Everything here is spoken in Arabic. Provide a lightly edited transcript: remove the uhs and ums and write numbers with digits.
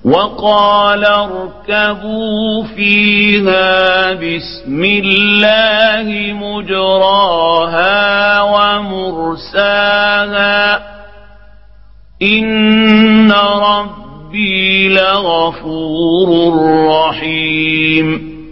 وقال اركبوا فيها بسم الله مجراها ومرساها إن ربي لغفور رحيم